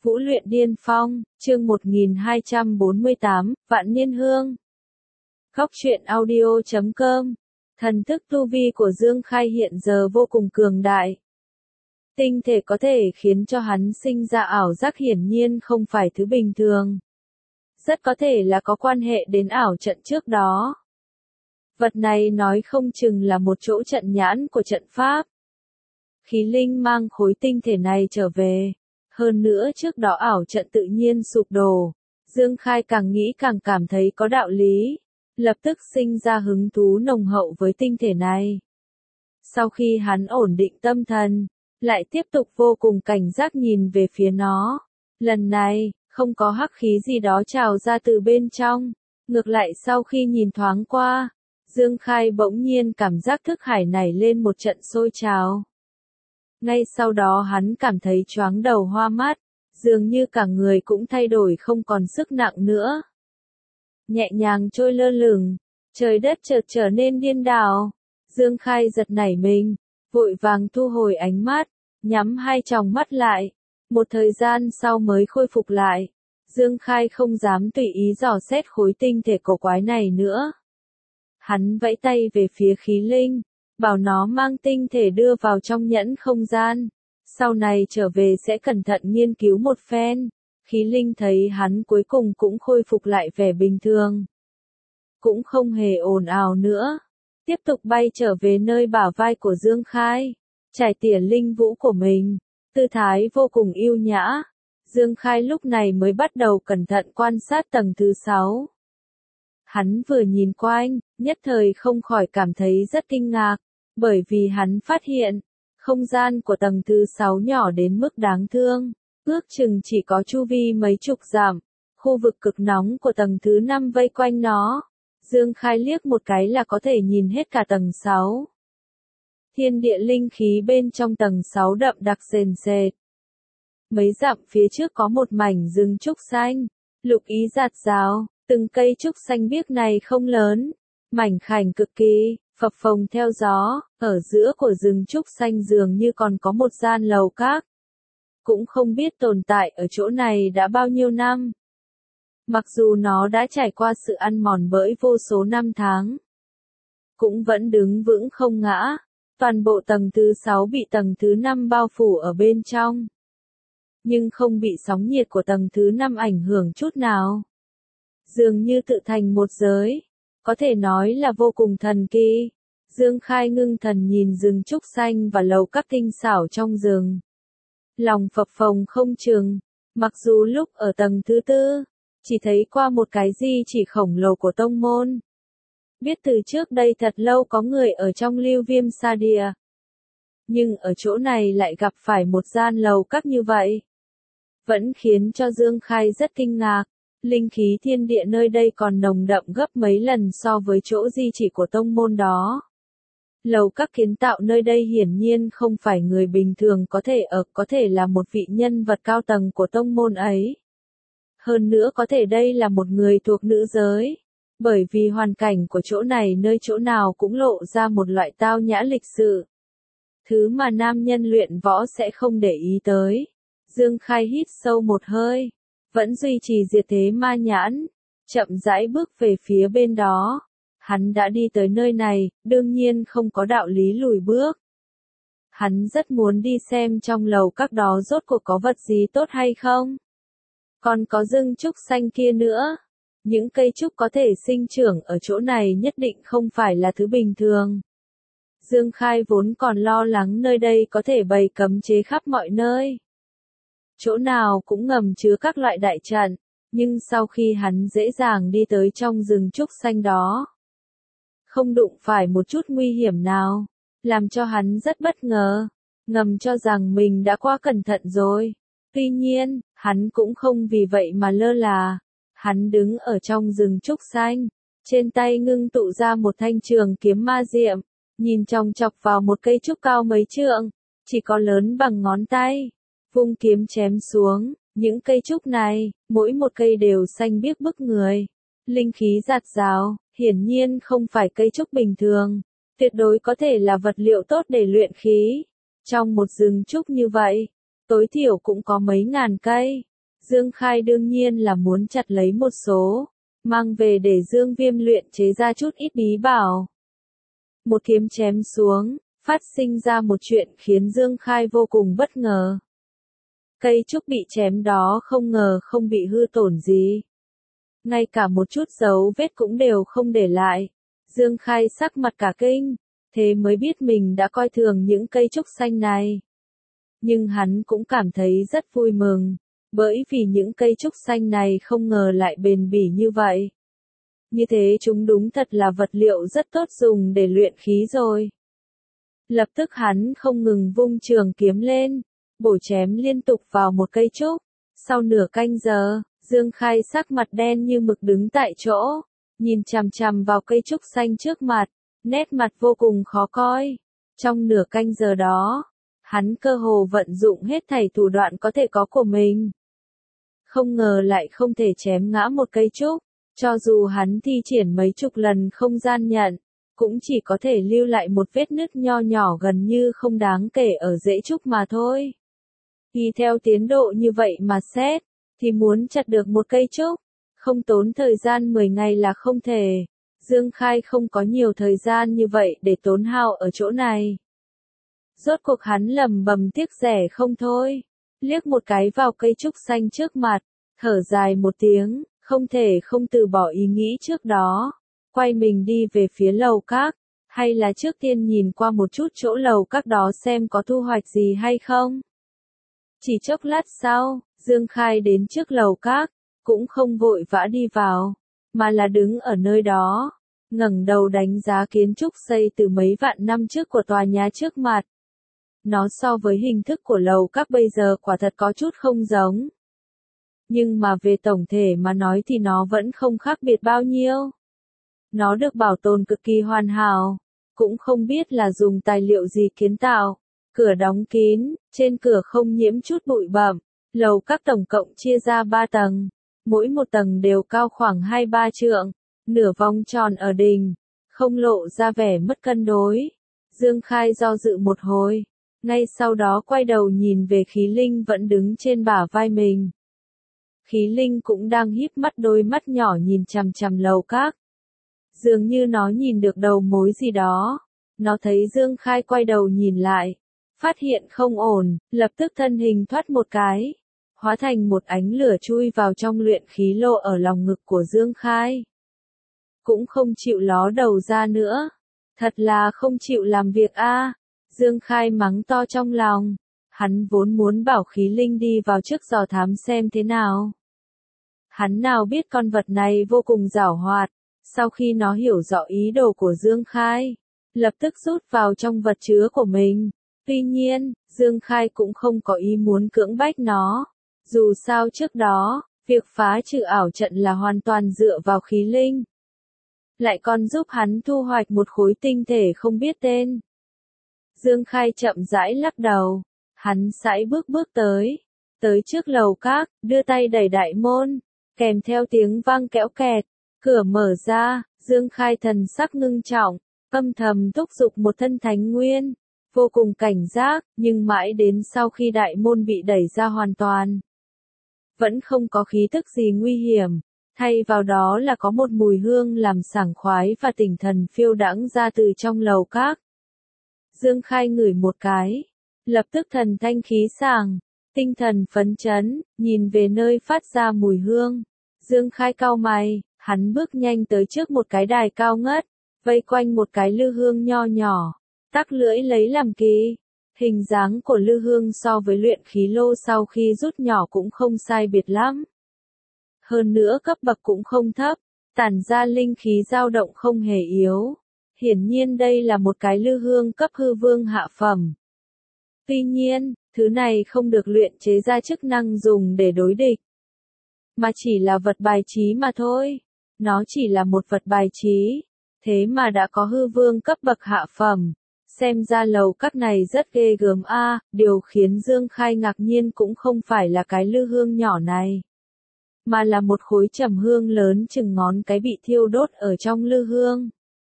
Vũ luyện điên phong, chương 1248, Vạn Niên Hương. Góc truyện audio.com. Thần thức tu vi của Dương Khai hiện giờ vô cùng cường đại. Tinh thể có thể khiến cho hắn sinh ra ảo giác hiển nhiên không phải thứ bình thường. Rất có thể là có quan hệ đến ảo trận trước đó. Vật này nói không chừng là một chỗ trận nhãn của trận pháp. Khí linh mang khối tinh thể này trở về. Hơn nữa trước đó ảo trận tự nhiên sụp đổ. Dương Khai càng nghĩ càng cảm thấy có đạo lý. Lập tức sinh ra hứng thú nồng hậu với tinh thể này. Sau khi hắn ổn định tâm thần, lại tiếp tục vô cùng cảnh giác nhìn về phía nó. Lần này, không có hắc khí gì đó trào ra từ bên trong. Ngược lại sau khi nhìn thoáng qua, Dương Khai bỗng nhiên cảm giác thức hải nảy lên một trận sôi trào. Ngay sau đó hắn cảm thấy choáng đầu hoa mắt, dường như cả người cũng thay đổi không còn sức nặng nữa. Nhẹ nhàng trôi lơ lửng, trời đất chợt trở nên điên đảo. Dương Khai giật nảy mình, vội vàng thu hồi ánh mắt, nhắm hai tròng mắt lại. Một thời gian sau mới khôi phục lại. Dương Khai không dám tùy ý dò xét khối tinh thể cổ quái này nữa. Hắn vẫy tay về phía khí linh, bảo nó mang tinh thể đưa vào trong nhẫn không gian. Sau này trở về sẽ cẩn thận nghiên cứu một phen. Khí linh thấy hắn cuối cùng cũng khôi phục lại vẻ bình thường. Cũng không hề ồn ào nữa. Tiếp tục bay trở về nơi bả vai của Dương Khai. Trải tỉa linh vũ của mình. Tư thái vô cùng yêu nhã. Dương Khai lúc này mới bắt đầu cẩn thận quan sát tầng thứ 6. Hắn vừa nhìn quanh, nhất thời không khỏi cảm thấy rất kinh ngạc. Bởi vì hắn phát hiện, không gian của tầng thứ 6 nhỏ đến mức đáng thương. Ước chừng chỉ có chu vi mấy chục dặm. Khu vực cực nóng của tầng thứ 5 vây quanh nó. Dương Khai liếc một cái là có thể nhìn hết cả tầng 6. Thiên địa linh khí bên trong tầng 6 đậm đặc sền sệt. Mấy dặm phía trước có một mảnh rừng trúc xanh, lục ý rạt rào, từng cây trúc xanh biếc này không lớn, mảnh khảnh cực kỳ, phập phồng theo gió, ở giữa của rừng trúc xanh dường như còn có một gian lầu các. Cũng không biết tồn tại ở chỗ này đã bao nhiêu năm. Mặc dù nó đã trải qua sự ăn mòn bởi vô số năm tháng, cũng vẫn đứng vững không ngã. Toàn bộ tầng thứ 6 bị tầng thứ 5 bao phủ ở bên trong. Nhưng không bị sóng nhiệt của tầng thứ 5 ảnh hưởng chút nào. Dường như tự thành một giới. Có thể nói là vô cùng thần kỳ. Dương Khai ngưng thần nhìn rừng trúc xanh và lầu các tinh xảo trong rừng. Lòng phập phồng không chừng. Mặc dù lúc ở tầng thứ 4, chỉ thấy qua một cái di chỉ khổng lồ của tông môn. Biết từ trước đây thật lâu có người ở trong Lưu Viêm Sa Địa. Nhưng ở chỗ này lại gặp phải một gian lầu các như vậy. Vẫn khiến cho Dương Khai rất kinh ngạc. Linh khí thiên địa nơi đây còn nồng đậm gấp mấy lần so với chỗ di chỉ của tông môn đó. Lầu các kiến tạo nơi đây hiển nhiên không phải người bình thường có thể ở, có thể là một vị nhân vật cao tầng của tông môn ấy. Hơn nữa có thể đây là một người thuộc nữ giới. Bởi vì hoàn cảnh của chỗ này nơi chỗ nào cũng lộ ra một loại tao nhã lịch sự. Thứ mà nam nhân luyện võ sẽ không để ý tới. Dương Khai hít sâu một hơi. Vẫn duy trì diệt thế ma nhãn. Chậm rãi bước về phía bên đó. Hắn đã đi tới nơi này, đương nhiên không có đạo lý lùi bước. Hắn rất muốn đi xem trong lầu các đó rốt cuộc có vật gì tốt hay không. Còn có rừng trúc xanh kia nữa. Những cây trúc có thể sinh trưởng ở chỗ này nhất định không phải là thứ bình thường. Dương Khai vốn còn lo lắng nơi đây có thể bày cấm chế khắp mọi nơi. Chỗ nào cũng ngầm chứa các loại đại trận, nhưng sau khi hắn dễ dàng đi tới trong rừng trúc xanh đó, không đụng phải một chút nguy hiểm nào, làm cho hắn rất bất ngờ, ngầm cho rằng mình đã quá cẩn thận rồi. Tuy nhiên, hắn cũng không vì vậy mà lơ là. Hắn đứng ở trong rừng trúc xanh, trên tay ngưng tụ ra một thanh trường kiếm ma diệm, nhìn chòng chọc vào một cây trúc cao mấy trượng, chỉ có lớn bằng ngón tay, vung kiếm chém xuống. Những cây trúc này, mỗi một cây đều xanh biếc bức người, linh khí rạt rào, hiển nhiên không phải cây trúc bình thường, tuyệt đối có thể là vật liệu tốt để luyện khí. Trong một rừng trúc như vậy, tối thiểu cũng có mấy ngàn cây, Dương Khai đương nhiên là muốn chặt lấy một số, mang về để Dương Viêm luyện chế ra chút ít bí bảo. Một kiếm chém xuống, phát sinh ra một chuyện khiến Dương Khai vô cùng bất ngờ. Cây trúc bị chém đó không ngờ không bị hư tổn gì. Ngay cả một chút dấu vết cũng đều không để lại. Dương Khai sắc mặt cả kinh, thế mới biết mình đã coi thường những cây trúc xanh này. Nhưng hắn cũng cảm thấy rất vui mừng, bởi vì những cây trúc xanh này không ngờ lại bền bỉ như vậy. Như thế chúng đúng thật là vật liệu rất tốt dùng để luyện khí rồi. Lập tức hắn không ngừng vung trường kiếm lên, bổ chém liên tục vào một cây trúc. Sau nửa canh giờ, Dương Khai sắc mặt đen như mực đứng tại chỗ, nhìn chằm chằm vào cây trúc xanh trước mặt, nét mặt vô cùng khó coi. Trong nửa canh giờ đó, hắn cơ hồ vận dụng hết thảy thủ đoạn có thể có của mình. Không ngờ lại không thể chém ngã một cây trúc, cho dù hắn thi triển mấy chục lần không gian nhận, cũng chỉ có thể lưu lại một vết nứt nho nhỏ gần như không đáng kể ở rễ trúc mà thôi. Vì theo tiến độ như vậy mà xét, thì muốn chặt được một cây trúc, không tốn thời gian 10 ngày là không thể. Dương Khai không có nhiều thời gian như vậy để tốn hao ở chỗ này. Rốt cuộc hắn lầm bầm tiếc rẻ không thôi, liếc một cái vào cây trúc xanh trước mặt, thở dài một tiếng, không thể không từ bỏ ý nghĩ trước đó, quay mình đi về phía lầu các, hay là trước tiên nhìn qua một chút chỗ lầu các đó xem có thu hoạch gì hay không. Chỉ chốc lát sau, Dương Khai đến trước lầu các, cũng không vội vã đi vào, mà là đứng ở nơi đó, ngẩng đầu đánh giá kiến trúc xây từ mấy vạn năm trước của tòa nhà trước mặt. Nó so với hình thức của lầu các bây giờ quả thật có chút không giống. Nhưng mà về tổng thể mà nói thì nó vẫn không khác biệt bao nhiêu. Nó được bảo tồn cực kỳ hoàn hảo, cũng không biết là dùng tài liệu gì kiến tạo. Cửa đóng kín, trên cửa không nhiễm chút bụi bặm. Lầu các tổng cộng chia ra 3 tầng, mỗi một tầng đều cao khoảng 2-3 trượng, nửa vòng tròn ở đỉnh, không lộ ra vẻ mất cân đối. Dương Khai do dự một hồi, ngay sau đó quay đầu nhìn về Khí Linh vẫn đứng trên bả vai mình. Khí Linh cũng đang híp mắt đôi mắt nhỏ nhìn chằm chằm lầu các. Dường như nó nhìn được đầu mối gì đó. Nó thấy Dương Khai quay đầu nhìn lại, phát hiện không ổn, lập tức thân hình thoát một cái, hóa thành một ánh lửa chui vào trong luyện khí lô ở lòng ngực của Dương Khai. Cũng không chịu ló đầu ra nữa. Thật là không chịu làm việc a. Dương Khai mắng to trong lòng. Hắn vốn muốn bảo Khí Linh đi vào trước dò thám xem thế nào. Hắn nào biết con vật này vô cùng giảo hoạt. Sau khi nó hiểu rõ ý đồ của Dương Khai, lập tức rút vào trong vật chứa của mình. Tuy nhiên, Dương Khai cũng không có ý muốn cưỡng bách nó. Dù sao trước đó, việc phá trừ ảo trận là hoàn toàn dựa vào Khí Linh. Lại còn giúp hắn thu hoạch một khối tinh thể không biết tên. Dương Khai chậm rãi lắc đầu. Hắn sải bước tới trước lầu các, đưa tay đẩy đại môn, kèm theo tiếng vang kéo kẹt. Cửa mở ra, Dương Khai thần sắc ngưng trọng, âm thầm thúc giục một thân thánh nguyên, vô cùng cảnh giác, nhưng mãi đến sau khi đại môn bị đẩy ra hoàn toàn, vẫn không có khí tức gì nguy hiểm, thay vào đó là có một mùi hương làm sảng khoái và tỉnh thần phiêu đãng ra từ trong lầu các. Dương Khai ngửi một cái, lập tức thần thanh khí sảng, tinh thần phấn chấn, nhìn về nơi phát ra mùi hương. Dương Khai cau mày, hắn bước nhanh tới trước một cái đài cao ngất, vây quanh một cái lư hương nho nhỏ, tắc lưỡi lấy làm kỳ. Hình dáng của lư hương so với luyện khí lô sau khi rút nhỏ cũng không sai biệt lắm. Hơn nữa cấp bậc cũng không thấp, tản ra linh khí dao động không hề yếu. Hiển nhiên đây là một cái lư hương cấp hư vương hạ phẩm. Tuy nhiên, thứ này không được luyện chế ra chức năng dùng để đối địch, mà chỉ là vật bài trí mà thôi. Nó chỉ là một vật bài trí, thế mà đã có hư vương cấp bậc hạ phẩm. Xem ra lầu các này rất ghê gớm a. Điều khiến Dương Khai ngạc nhiên cũng không phải là cái lư hương nhỏ này, mà là một khối trầm hương lớn chừng ngón cái bị thiêu đốt ở trong lư hương.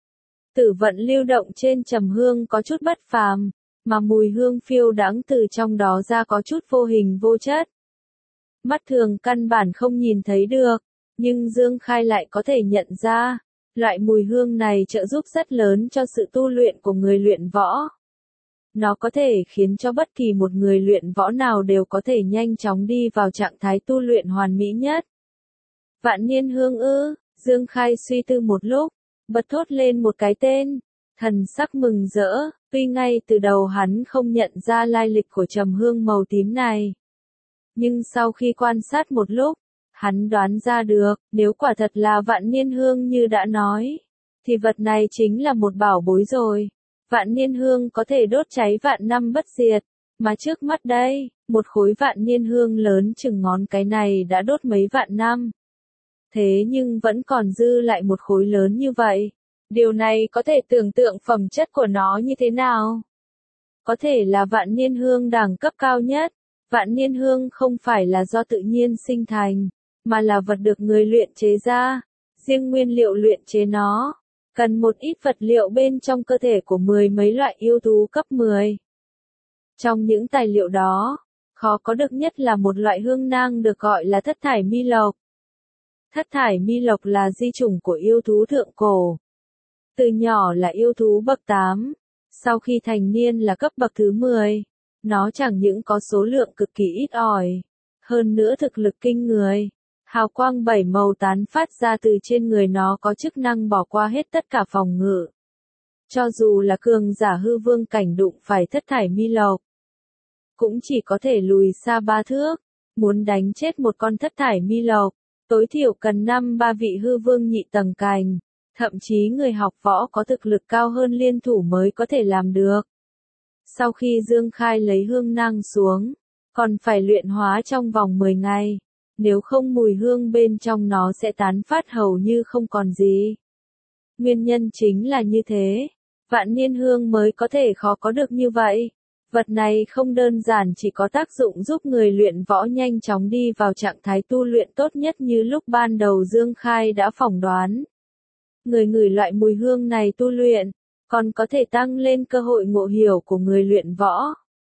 Tử vận lưu động trên trầm hương có chút bất phàm, mà mùi hương phiêu đãng từ trong đó ra có chút vô hình vô chất. Mắt thường căn bản không nhìn thấy được, nhưng Dương Khai lại có thể nhận ra, loại mùi hương này trợ giúp rất lớn cho sự tu luyện của người luyện võ. Nó có thể khiến cho bất kỳ một người luyện võ nào đều có thể nhanh chóng đi vào trạng thái tu luyện hoàn mỹ nhất. Vạn niên hương ư? Dương Khai suy tư một lúc, bật thốt lên một cái tên, thần sắc mừng rỡ, tuy ngay từ đầu hắn không nhận ra lai lịch của trầm hương màu tím này. Nhưng sau khi quan sát một lúc, hắn đoán ra được, nếu quả thật là vạn niên hương như đã nói, thì vật này chính là một bảo bối rồi. Vạn niên hương có thể đốt cháy vạn năm bất diệt, mà trước mắt đây, một khối vạn niên hương lớn chừng ngón cái này đã đốt mấy vạn năm. Thế nhưng vẫn còn dư lại một khối lớn như vậy. Điều này có thể tưởng tượng phẩm chất của nó như thế nào. Có thể là vạn niên hương đẳng cấp cao nhất. Vạn niên hương không phải là do tự nhiên sinh thành, mà là vật được người luyện chế ra. Riêng nguyên liệu luyện chế nó, cần một ít vật liệu bên trong cơ thể của mười mấy loại yêu thú cấp 10. Trong những tài liệu đó, khó có được nhất là một loại hương nang được gọi là thất thải mi lộc. Thất thải mi lộc là di chủng của yêu thú thượng cổ. Từ nhỏ là yêu thú bậc 8, sau khi thành niên là cấp bậc thứ 10. Nó chẳng những có số lượng cực kỳ ít ỏi, hơn nữa thực lực kinh người. Hào quang 7 màu tán phát ra từ trên người nó có chức năng bỏ qua hết tất cả phòng ngự. Cho dù là cường giả hư vương cảnh đụng phải thất thải mi lộc, cũng chỉ có thể lùi xa 3 thước. Muốn đánh chết một con thất thải mi lộc, tối thiểu cần 5-3 vị hư vương nhị tầng cành. Thậm chí người học võ có thực lực cao hơn liên thủ mới có thể làm được. Sau khi Dương Khai lấy hương nang xuống, còn phải luyện hóa trong vòng 10 ngày. Nếu không mùi hương bên trong nó sẽ tán phát hầu như không còn gì. Nguyên nhân chính là như thế. Vạn niên hương mới có thể khó có được như vậy. Vật này không đơn giản chỉ có tác dụng giúp người luyện võ nhanh chóng đi vào trạng thái tu luyện tốt nhất như lúc ban đầu Dương Khai đã phỏng đoán. Người ngửi loại mùi hương này tu luyện, còn có thể tăng lên cơ hội ngộ hiểu của người luyện võ.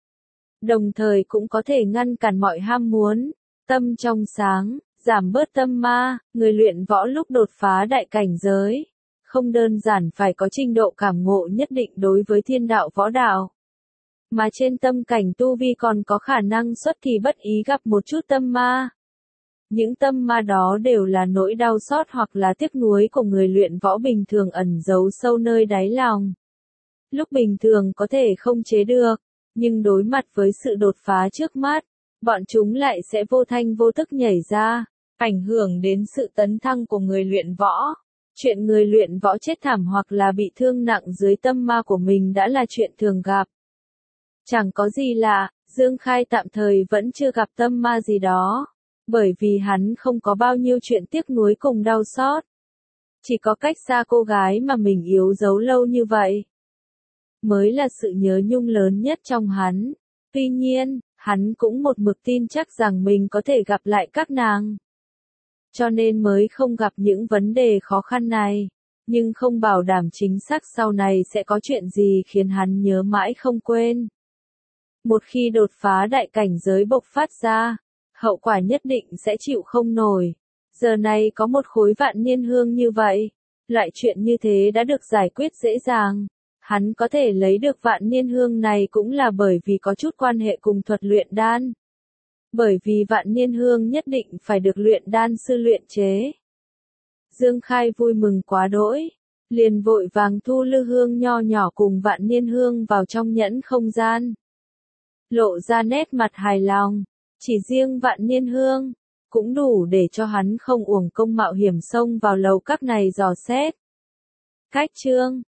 Đồng thời cũng có thể ngăn cản mọi ham muốn, tâm trong sáng, giảm bớt tâm ma. Người luyện võ lúc đột phá đại cảnh giới, không đơn giản phải có trình độ cảm ngộ nhất định đối với thiên đạo võ đạo, mà trên tâm cảnh tu vi còn có khả năng xuất kỳ bất ý gặp một chút tâm ma. Những tâm ma đó đều là nỗi đau xót hoặc là tiếc nuối của người luyện võ bình thường ẩn giấu sâu nơi đáy lòng. Lúc bình thường có thể không chế được, nhưng đối mặt với sự đột phá trước mắt, bọn chúng lại sẽ vô thanh vô tức nhảy ra, ảnh hưởng đến sự tấn thăng của người luyện võ. Chuyện người luyện võ chết thảm hoặc là bị thương nặng dưới tâm ma của mình đã là chuyện thường gặp. Chẳng có gì lạ, Dương Khai tạm thời vẫn chưa gặp tâm ma gì đó, bởi vì hắn không có bao nhiêu chuyện tiếc nuối cùng đau xót. Chỉ có cách xa cô gái mà mình yếu dấu lâu như vậy, mới là sự nhớ nhung lớn nhất trong hắn. Tuy nhiên, hắn cũng một mực tin chắc rằng mình có thể gặp lại các nàng. Cho nên mới không gặp những vấn đề khó khăn này, nhưng không bảo đảm chính xác sau này sẽ có chuyện gì khiến hắn nhớ mãi không quên. Một khi đột phá đại cảnh giới bộc phát ra, hậu quả nhất định sẽ chịu không nổi. Giờ này có một khối vạn niên hương như vậy, loại chuyện như thế đã được giải quyết dễ dàng. Hắn có thể lấy được vạn niên hương này cũng là bởi vì có chút quan hệ cùng thuật luyện đan. Bởi vì vạn niên hương nhất định phải được luyện đan sư luyện chế. Dương Khai vui mừng quá đỗi, liền vội vàng thu lư hương nho nhỏ cùng vạn niên hương vào trong nhẫn không gian. Lộ ra nét mặt hài lòng, chỉ riêng vạn niên hương, cũng đủ để cho hắn không uổng công mạo hiểm xông vào lầu các này dò xét. Cách chương